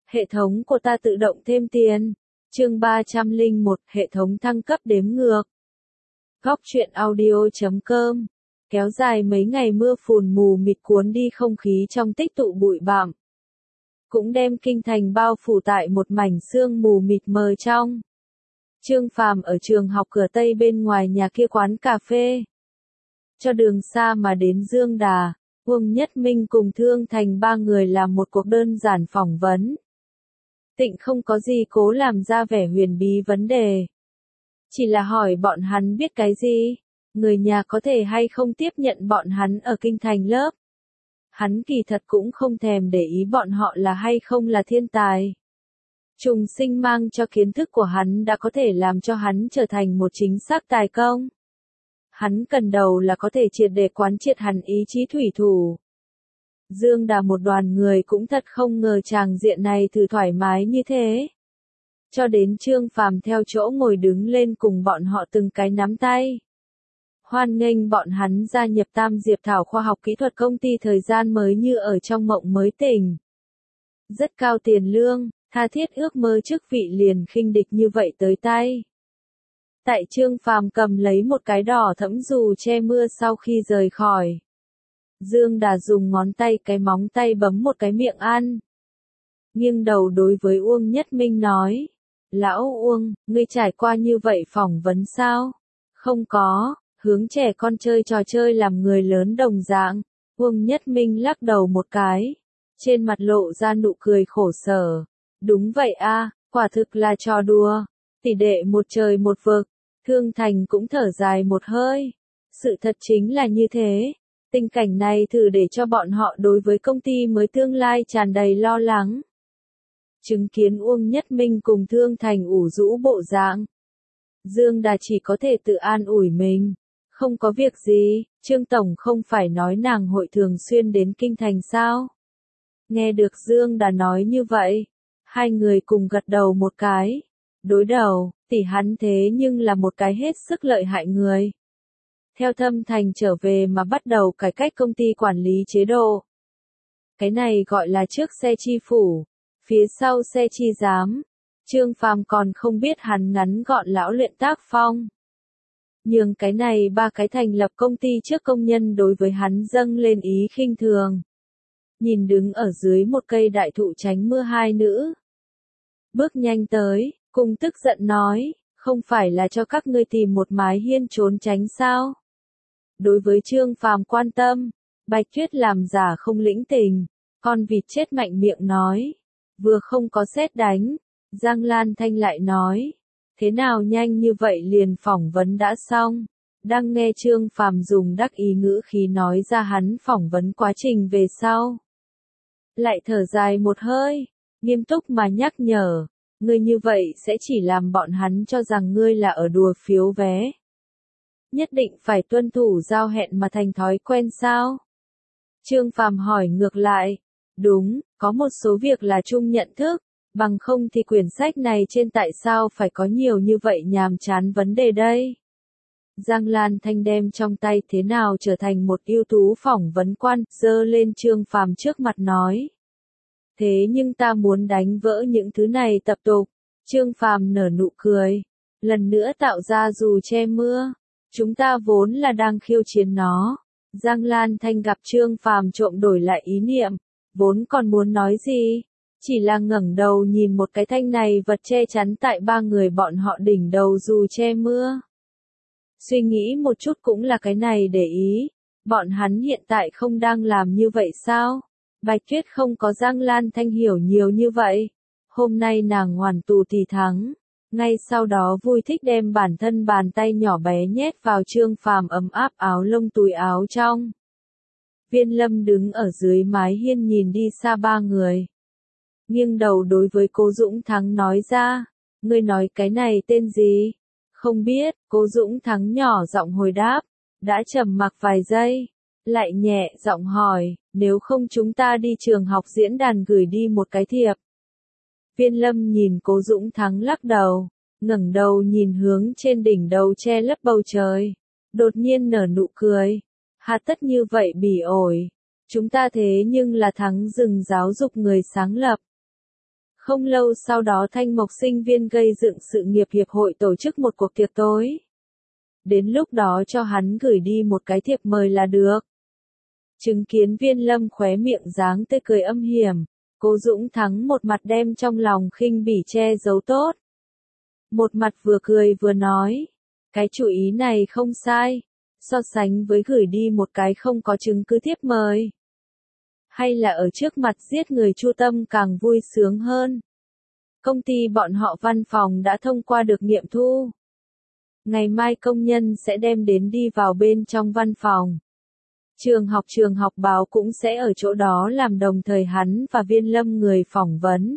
Hệ thống của ta tự động thêm tiền. Chương 301, hệ thống thăng cấp đếm ngược. Góc truyện audio.com. Kéo dài mấy ngày mưa phùn mù mịt cuốn đi không khí trong tích tụ bụi bặm, cũng đem kinh thành bao phủ tại một mảnh sương mù mịt mờ trong. Trương Phàm ở trường học cửa tây bên ngoài nhà kia quán cà phê. Cho đường xa mà đến Dương Đà, Uông Nhất Minh cùng Thương Thành ba người làm một cuộc đơn giản phỏng vấn. Tịnh không có gì cố làm ra vẻ huyền bí vấn đề. Chỉ là hỏi bọn hắn biết cái gì, người nhà có thể hay không tiếp nhận bọn hắn ở kinh thành lớp. Hắn kỳ thật cũng không thèm để ý bọn họ là hay không là thiên tài. Trùng sinh mang cho kiến thức của hắn đã có thể làm cho hắn trở thành một chính xác tài công. Hắn cần đầu là có thể triệt để quán triệt hẳn ý chí thủy thủ. Dương Đà một đoàn người cũng thật không ngờ tràng diện này thử thoải mái như thế. Cho đến Trương Phàm theo chỗ ngồi đứng lên cùng bọn họ từng cái nắm tay. Hoan nghênh bọn hắn gia nhập Tam Diệp Thảo khoa học kỹ thuật công ty thời gian mới như ở trong mộng mới tỉnh. Rất cao tiền lương, tha thiết ước mơ chức vị liền khinh địch như vậy tới tay. Tại Trương Phàm cầm lấy một cái đỏ thẫm dù che mưa sau khi rời khỏi. Dương Đà dùng ngón tay cái móng tay bấm một cái miệng ăn. Nghiêng đầu đối với Uông Nhất Minh nói. Lão Uông, ngươi trải qua như vậy phỏng vấn sao? Không có, hướng trẻ con chơi trò chơi làm người lớn đồng dạng. Uông Nhất Minh lắc đầu một cái. Trên mặt lộ ra nụ cười khổ sở. Đúng vậy a, quả thực là trò đùa. Tỷ đệ một trời một vực. Thương Thành cũng thở dài một hơi. Sự thật chính là như thế. Tình cảnh này thử để cho bọn họ đối với công ty mới tương lai tràn đầy lo lắng. Chứng kiến Uông Nhất Minh cùng Thương Thành ủ rũ bộ dạng. Dương Đà chỉ có thể tự an ủi mình. Không có việc gì, Trương Tổng không phải nói nàng hội thường xuyên đến kinh thành sao? Nghe được Dương Đà nói như vậy, hai người cùng gật đầu một cái. Đối đầu, tỷ hắn thế nhưng là một cái hết sức lợi hại người. Theo Thâm Thành trở về mà bắt đầu cải cách công ty quản lý chế độ. Cái này gọi là trước xe chi phủ, phía sau xe chi giám. Trương Phàm còn không biết hắn ngắn gọn lão luyện tác phong. Nhưng cái này ba cái thành lập công ty trước công nhân đối với hắn dâng lên ý khinh thường. Nhìn đứng ở dưới một cây đại thụ tránh mưa hai nữ. Bước nhanh tới, cùng tức giận nói, không phải là cho các ngươi tìm một mái hiên trốn tránh sao? Đối với Trương Phàm quan tâm, Bạch Tuyết làm giả không lĩnh tình, con vịt chết mạnh miệng nói, vừa không có sét đánh, Giang Lan Thanh lại nói, thế nào nhanh như vậy liền phỏng vấn đã xong, đang nghe Trương Phàm dùng đắc ý ngữ khí nói ra hắn phỏng vấn quá trình về sau. Lại thở dài một hơi, nghiêm túc mà nhắc nhở, ngươi như vậy sẽ chỉ làm bọn hắn cho rằng ngươi là ở đùa phiếu vé. Nhất định phải tuân thủ giao hẹn mà thành thói quen sao? Trương Phàm hỏi ngược lại. Đúng, có một số việc là chung nhận thức, bằng không thì quyển sách này trên tại sao phải có nhiều như vậy nhàm chán vấn đề đây? Giang Lan Thanh đem trong tay thế nào trở thành một ưu tú phỏng vấn quan, giơ lên Trương Phàm trước mặt nói. Thế nhưng ta muốn đánh vỡ những thứ này tập tục. Trương Phàm nở nụ cười. Lần nữa tạo ra dù che mưa. Chúng ta vốn là đang khiêu chiến nó. Giang Lan Thanh gặp Trương Phàm trộm đổi lại ý niệm. Vốn còn muốn nói gì? Chỉ là ngẩng đầu nhìn một cái thanh này vật che chắn tại ba người bọn họ đỉnh đầu dù che mưa. Suy nghĩ một chút cũng là cái này để ý. Bọn hắn hiện tại không đang làm như vậy sao? Bạch Tuyết không có Giang Lan Thanh hiểu nhiều như vậy. Hôm nay nàng hoàn tù thì thắng. Ngay sau đó vui thích đem bản thân bàn tay nhỏ bé nhét vào Trương Phàm ấm áp áo lông túi áo trong. Viên Lâm đứng ở dưới mái hiên nhìn đi xa ba người. Nghiêng đầu đối với Cố Dũng Thắng nói ra. Ngươi nói cái này tên gì? Không biết, Cố Dũng Thắng nhỏ giọng hồi đáp. Đã trầm mặc vài giây. Lại nhẹ giọng hỏi, nếu không chúng ta đi trường học diễn đàn gửi đi một cái thiệp. Viên Lâm nhìn Cố Dũng Thắng lắc đầu, ngẩng đầu nhìn hướng trên đỉnh đầu che lấp bầu trời, đột nhiên nở nụ cười. Hà tất như vậy bỉ ổi, chúng ta thế nhưng là Thắng Rừng giáo dục người sáng lập. Không lâu sau đó Thanh Mộc sinh viên gây dựng sự nghiệp hiệp hội tổ chức một cuộc tiệc tối. Đến lúc đó cho hắn gửi đi một cái thiệp mời là được. Chứng kiến Viên Lâm khóe miệng dáng tươi cười âm hiểm, Cố Dũng Thắng một mặt đem trong lòng khinh bỉ che giấu tốt. Một mặt vừa cười vừa nói, cái chủ ý này không sai, so sánh với gửi đi một cái không có chứng cứ thiệp mời. Hay là ở trước mặt giết người Chu Tâm càng vui sướng hơn. Công ty bọn họ văn phòng đã thông qua được nghiệm thu. Ngày mai công nhân sẽ đem đến đi vào bên trong văn phòng. Trường học báo cũng sẽ ở chỗ đó làm đồng thời hắn và Viên Lâm người phỏng vấn.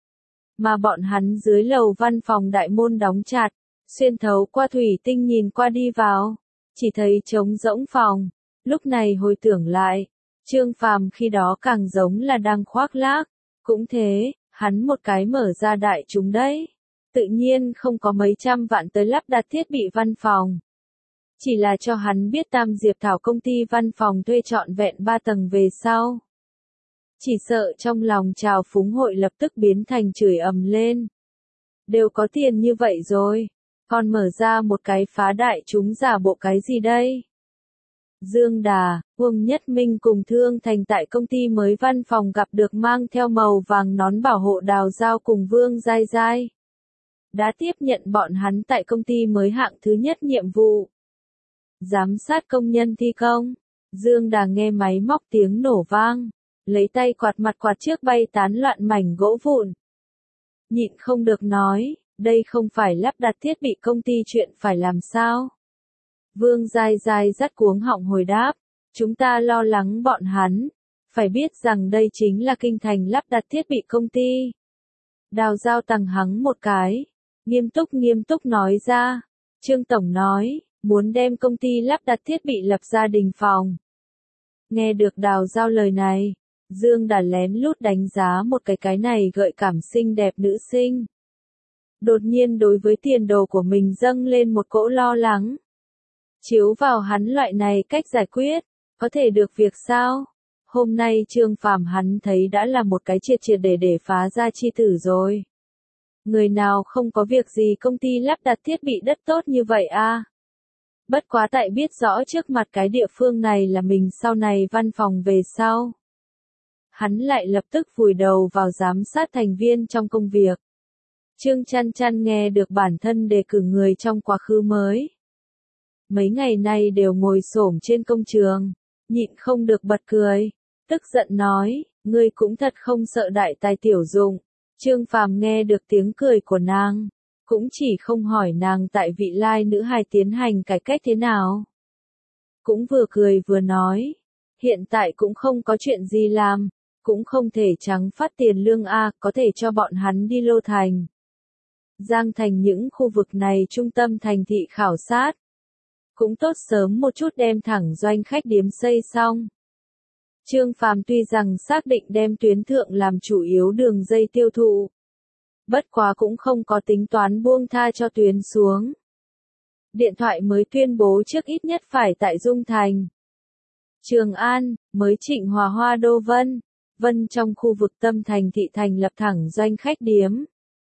Mà bọn hắn dưới lầu văn phòng đại môn đóng chặt, xuyên thấu qua thủy tinh nhìn qua đi vào, chỉ thấy trống rỗng phòng. Lúc này hồi tưởng lại, Trương Phàm khi đó càng giống là đang khoác lác. Cũng thế, hắn một cái mở ra đại chúng đấy. Tự nhiên không có mấy trăm vạn tới lắp đặt thiết bị văn phòng. Chỉ là cho hắn biết Tam Diệp Thảo công ty văn phòng thuê trọn vẹn 3 tầng về sau. Chỉ sợ trong lòng trào phúng hội lập tức biến thành chửi ầm lên. Đều có tiền như vậy rồi, còn mở ra một cái phá đại chúng giả bộ cái gì đây? Dương Đà, Uông Nhất Minh cùng Thương Thành tại công ty mới văn phòng gặp được mang theo màu vàng nón bảo hộ Đào Giao cùng Vương Giai Giai. Đã tiếp nhận bọn hắn tại công ty mới hạng thứ nhất nhiệm vụ. Giám sát công nhân thi công. Dương Đà nghe máy móc tiếng nổ vang, lấy tay quạt mặt quạt trước bay tán loạn mảnh gỗ vụn. Nhịn không được nói, đây không phải lắp đặt thiết bị công ty chuyện phải làm sao? Vương Giai Giai dắt cuống họng hồi đáp, chúng ta lo lắng bọn hắn, phải biết rằng đây chính là kinh thành lắp đặt thiết bị công ty. Đào Giao tằng hắng một cái, nghiêm túc nói ra, Trương Tổng nói, muốn đem công ty lắp đặt thiết bị lập gia đình phòng. Nghe được Đào Giao lời này, Dương Đà lén lút đánh giá một cái này gợi cảm xinh đẹp nữ sinh. Đột nhiên đối với tiền đồ của mình dâng lên một cỗ lo lắng. Chiếu vào hắn loại này cách giải quyết, có thể được việc sao? Hôm nay Trương Phàm hắn thấy đã là một cái triệt để phá ra chi tử rồi. Người nào không có việc gì công ty lắp đặt thiết bị đất tốt như vậy a? Bất quá tại biết rõ trước mặt cái địa phương này là mình sau này văn phòng về sau. Hắn lại lập tức vùi đầu vào giám sát thành viên trong công việc. Trương Chăn Chăn nghe được bản thân đề cử người trong quá khứ mới. Mấy ngày nay đều ngồi xổm trên công trường, nhịn không được bật cười, tức giận nói, ngươi cũng thật không sợ đại tài tiểu dụng. Trương Phàm nghe được tiếng cười của nàng, cũng chỉ không hỏi nàng tại vị lai nữ hài tiến hành cải cách thế nào. Cũng vừa cười vừa nói, hiện tại cũng không có chuyện gì làm, cũng không thể trắng phát tiền lương a, có thể cho bọn hắn đi Lô Thành, Giang Thành những khu vực này trung tâm thành thị khảo sát. Cũng tốt sớm một chút đem thẳng doanh khách điếm xây xong. Trương Phàm tuy rằng xác định đem tuyến thượng làm chủ yếu đường dây tiêu thụ. Bất quá cũng không có tính toán buông tha cho tuyến xuống. Điện thoại mới tuyên bố trước ít nhất phải tại Dung Thành, Trường An, mới Trịnh Hòa Hoa Đô Vân trong khu vực tâm thành thị thành lập thẳng doanh khách điếm.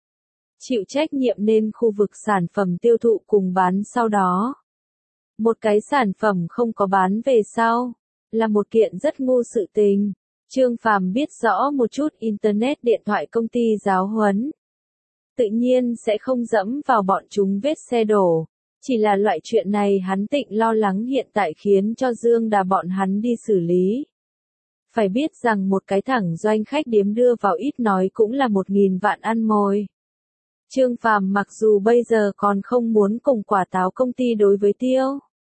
Chịu trách nhiệm nên khu vực sản phẩm tiêu thụ cùng bán sau đó. Một cái sản phẩm không có bán về sau, là một kiện rất ngu sự tình. Trương Phàm biết rõ một chút Internet điện thoại công ty giáo huấn. Tự nhiên sẽ không dẫm vào bọn chúng vết xe đổ. Chỉ là loại chuyện này hắn tịnh lo lắng hiện tại khiến cho Dương Đà bọn hắn đi xử lý. Phải biết rằng một cái thẳng doanh khách điếm đưa vào ít nói cũng là 1.000 vạn ăn mồi. Trương Phàm mặc dù bây giờ còn không muốn cùng quả táo công ty đối với tiêu.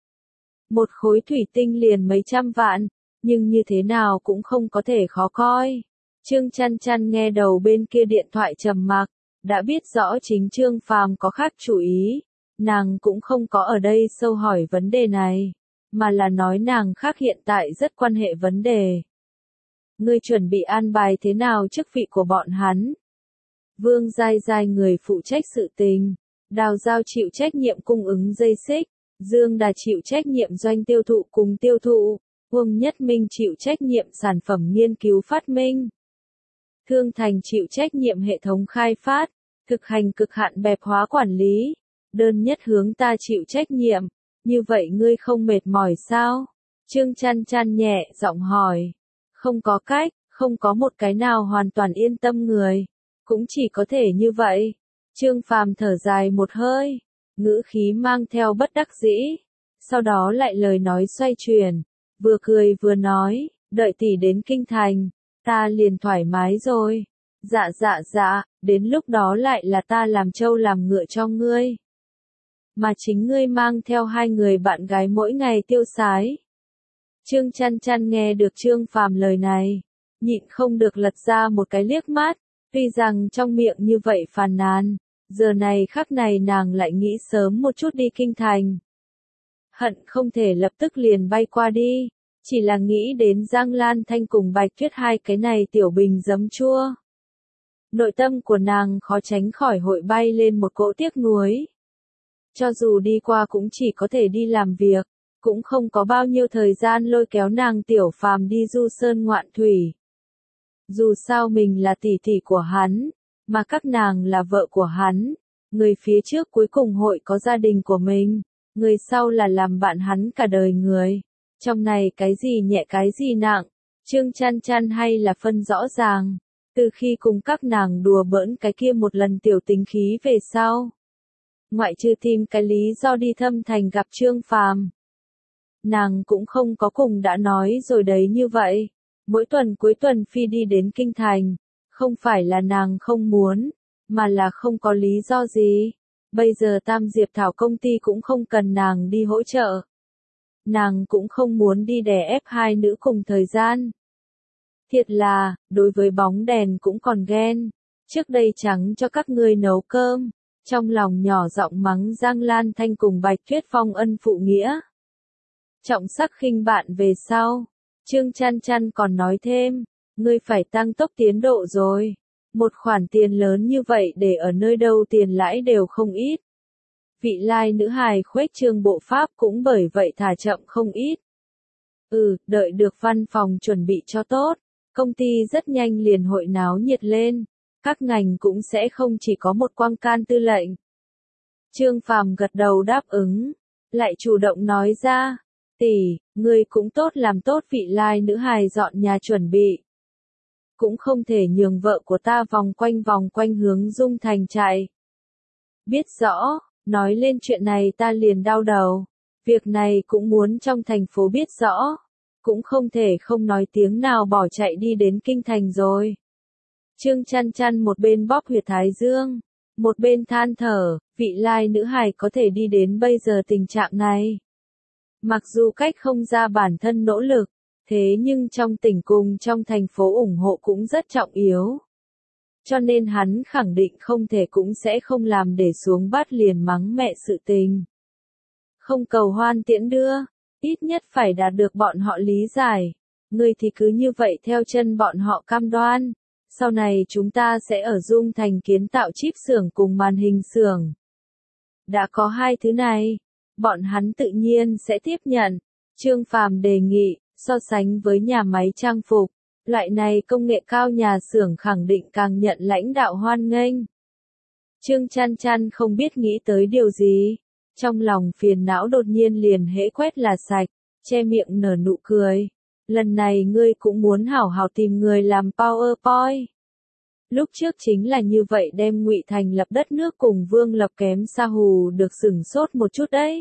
Một khối thủy tinh liền mấy trăm vạn, nhưng như thế nào cũng không có thể khó coi. Trương Chăn Chăn nghe đầu bên kia điện thoại trầm mặc, đã biết rõ chính Trương Phàm có khác chủ ý, nàng cũng không có ở đây sâu hỏi vấn đề này, mà là nói nàng khác hiện tại rất quan hệ vấn đề. Ngươi chuẩn bị an bài thế nào chức vị của bọn hắn? Vương Giai Giai người phụ trách sự tình, Đào Giao chịu trách nhiệm cung ứng dây xích, Dương Đà chịu trách nhiệm doanh tiêu thụ cùng tiêu thụ, Uông Nhất Minh chịu trách nhiệm sản phẩm nghiên cứu phát minh. Thương Thành chịu trách nhiệm hệ thống khai phát, thực hành cực hạn bẹp hóa quản lý. Đơn nhất hướng ta chịu trách nhiệm, như vậy ngươi không mệt mỏi sao? Trương Chăn Chăn nhẹ giọng hỏi. Không có cách, không có một cái nào hoàn toàn yên tâm người. Cũng chỉ có thể như vậy. Trương Phàm thở dài một hơi, ngữ khí mang theo bất đắc dĩ. Sau đó lại lời nói xoay chuyển, vừa cười vừa nói, đợi tỷ đến kinh thành, ta liền thoải mái rồi. Dạ, đến lúc đó lại là ta làm trâu làm ngựa cho ngươi. Mà chính ngươi mang theo 2 người bạn gái mỗi ngày tiêu sái. Trương Chăn Chăn nghe được Trương Phàm lời này, nhịn không được lật ra một cái liếc mắt, tuy rằng trong miệng như vậy phàn nàn, giờ này khắc này nàng lại nghĩ sớm một chút đi kinh thành. Hận không thể lập tức liền bay qua đi, chỉ là nghĩ đến Giang Lan Thanh cùng Bạch Tuyết 2 cái này tiểu bình giấm chua. Nội tâm của nàng khó tránh khỏi hội bay lên một cỗ tiếc nuối. Cho dù đi qua cũng chỉ có thể đi làm việc, cũng không có bao nhiêu thời gian lôi kéo nàng Tiểu Phàm đi du sơn ngoạn thủy. Dù sao mình là tỷ tỷ của hắn, mà các nàng là vợ của hắn, người phía trước cuối cùng hội có gia đình của mình, người sau là làm bạn hắn cả đời người. Trong này cái gì nhẹ cái gì nặng, Trương Chăn Chăn hay là phân rõ ràng, từ khi cùng các nàng đùa bỡn cái kia một lần tiểu tính khí về sau. Ngoại trừ tìm cái lý do đi Thâm Thành gặp Trương Phàm, nàng cũng không có cùng đã nói rồi đấy như vậy. Mỗi tuần cuối tuần phi đi đến kinh thành, không phải là nàng không muốn, mà là không có lý do gì. Bây giờ Tam Diệp Thảo công ty cũng không cần nàng đi hỗ trợ. Nàng cũng không muốn đi đè ép 2 nữ cùng thời gian. Thiệt là, đối với bóng đèn cũng còn ghen. Trước đây trắng cho các ngươi nấu cơm, trong lòng nhỏ giọng mắng Giang Lan Thanh cùng Bạch Tuyết Phong ân phụ nghĩa. Trọng sắc khinh bạn về sau. Trương Chăn Chăn còn nói thêm, ngươi phải tăng tốc tiến độ rồi. Một khoản tiền lớn như vậy để ở nơi đâu tiền lãi đều không ít. Vị lai nữ hài khuếch trương bộ pháp cũng bởi vậy thả chậm không ít. Đợi được văn phòng chuẩn bị cho tốt, công ty rất nhanh liền hội náo nhiệt lên. Các ngành cũng sẽ không chỉ có một Quang Can tư lệnh. Trương Phàm gật đầu đáp ứng, lại chủ động nói ra, tỷ, ngươi cũng tốt làm tốt vị lai nữ hài dọn nhà chuẩn bị. Cũng không thể nhường vợ của ta vòng quanh hướng Dung Thành chạy. Biết rõ, nói lên chuyện này ta liền đau đầu. Việc này cũng muốn trong thành phố biết rõ. Cũng không thể không nói tiếng nào bỏ chạy đi đến kinh thành rồi. Trương Chăn Chăn một bên bóp huyệt thái dương, một bên than thở, vị lai nữ hài có thể đi đến bây giờ tình trạng này. Mặc dù cách không ra bản thân nỗ lực, thế nhưng trong tỉnh cùng trong thành phố ủng hộ cũng rất trọng yếu. Cho nên hắn khẳng định không thể cũng sẽ không làm để xuống bát liền mắng mẹ sự tình. Không cầu hoan tiễn đưa, ít nhất phải đạt được bọn họ lý giải. Ngươi thì cứ như vậy theo chân bọn họ cam đoan. Sau này chúng ta sẽ ở Dung Thành kiến tạo chip xưởng cùng màn hình xưởng. Đã có 2 thứ này, bọn hắn tự nhiên sẽ tiếp nhận. Trương Phàm đề nghị, so sánh với nhà máy trang phục, loại này công nghệ cao nhà xưởng khẳng định càng nhận lãnh đạo hoan nghênh. Trương Chăn Chăn không biết nghĩ tới điều gì, trong lòng phiền não đột nhiên liền hễ quét là sạch, che miệng nở nụ cười. Lần này ngươi cũng muốn hảo hảo tìm người làm PowerPoint. Lúc trước chính là như vậy đem Ngụy Thành lập đất nước cùng Vương Lập kém xa hù được sửng sốt một chút đấy.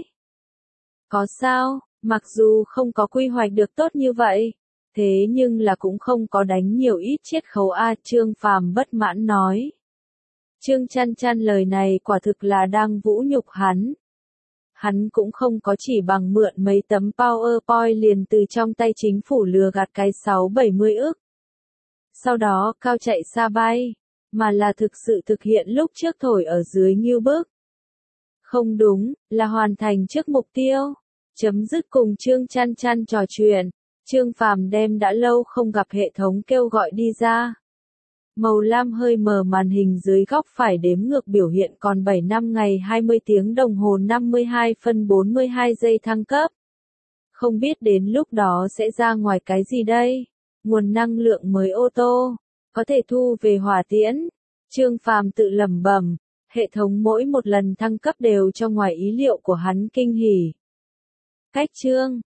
Có sao, mặc dù không có quy hoạch được tốt như vậy, thế nhưng là cũng không có đánh nhiều ít chiết khấu a. Trương Phàm bất mãn nói. Trương Chăn Chăn lời này quả thực là đang vũ nhục hắn. Hắn cũng không có chỉ bằng mượn mấy tấm PowerPoint liền từ trong tay chính phủ lừa gạt cái 60-70 ức. Sau đó cao chạy xa bay, mà là thực sự thực hiện lúc trước thổi ở dưới ngưu bức. Không đúng, là hoàn thành trước mục tiêu. Chấm dứt cùng Trương Chăn Chăn trò chuyện, Trương Phàm đem đã lâu không gặp hệ thống kêu gọi đi ra. Màu lam hơi mờ màn hình dưới góc phải đếm ngược biểu hiện còn 7 năm ngày 20 tiếng đồng hồ 52 phân 42 giây thăng cấp. Không biết đến lúc đó sẽ ra ngoài cái gì đây? Nguồn năng lượng mới ô tô, có thể thu về hỏa tiễn. Trương Phàm tự lẩm bẩm, hệ thống mỗi một lần thăng cấp đều cho ngoài ý liệu của hắn kinh hỉ. Cách chương